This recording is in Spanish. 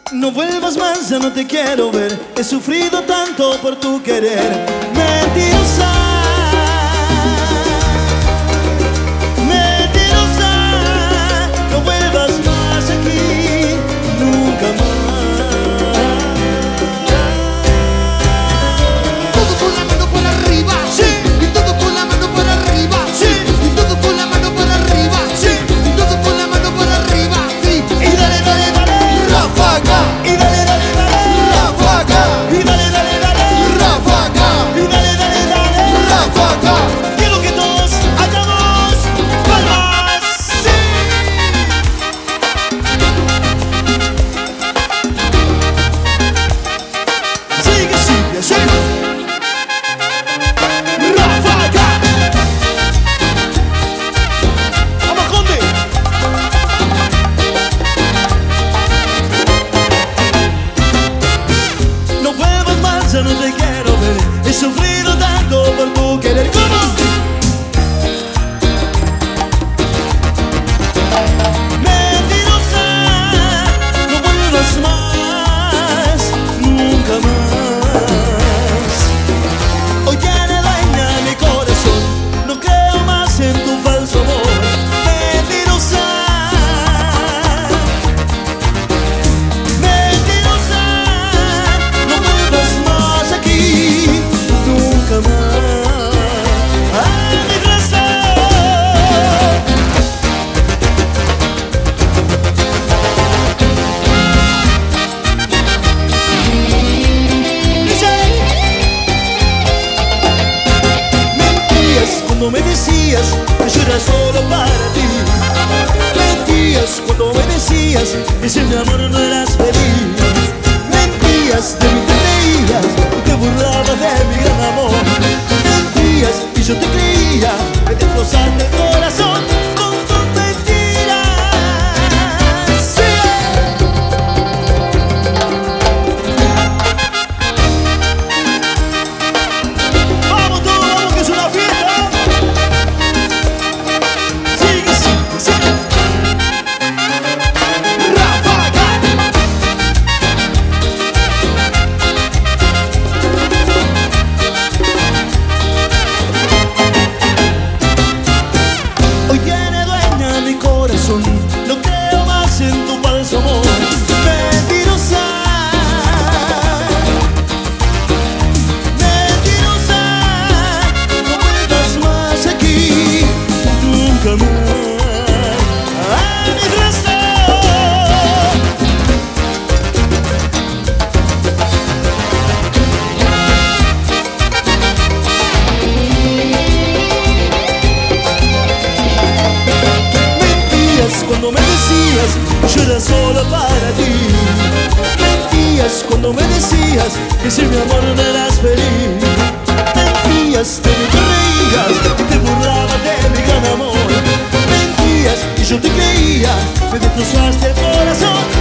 No vuelvas más, ya no te quiero ver. He sufrido tanto por tu querer. Mentirosa, mentirosa. No vuelvas más aquí, nunca más. Todo con la mano por arriba, Sí. Y todo con la mano por arriba, Sí. Y todo con la mano por arriba, Sí. Y todo con la mano por arriba, sí. Y dale, dale, dale. Ráfaga, Y dale, dale, dale. ráfaga, Y dale, dale, dale. ráfaga, Y dale, dale, dale. ráfaga. Quiero que todos hagamos palmas. Sí. Sigue, sigue, sigue. Ráfaga. Vamos, Conde. No vuelvas más, ya no te quiero ver. He sufrido tanto por tu querer. ¿Cómo? Mentirosa, no vuelvas más, nunca más. Hoy tiene dueña mi corazón, no creo más en tu falso amor. Mentirosa, mentirosa, no vuelvas más aquí, nunca más. ¡Ay, mi corazón! Dice, mentías cuando me decías que yo era solo para ti. Mentías cuando me decías que sin mi amor no eras feliz. Mentías, de mí te reías y te burlabas de mi gran amor. Mentías y yo te creía, me destrozaste el corazón con tus mentiras. Sí. Vamos todos, vamos que es una fiesta. Sigue, sigue, sigue. Ráfaga. Hoy tiene dueña mi corazón, no creo más en tu falso amor. Mentirosa, mentirosa, no vuelvas más aquí, nunca más. ¡Ay, mi corazón! Mentías cuando me decías que yo era solo para ti. Mentías cuando me decías que sin mi amor no eras feliz. Mentías, de mí te reías y te burlabas de mi gran amor. Mentías y yo te creía, me destrozaste el corazón